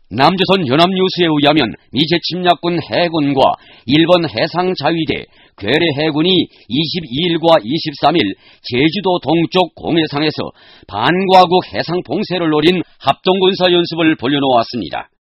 남조선 연합뉴스에 의하면 미제 침략군 해군과 일본 해상자위대, 괴뢰 해군이 22일과 23일 제주도 동쪽 공해상에서 반과국 해상 봉쇄를 노린 합동군사 연습을 벌여놓았습니다.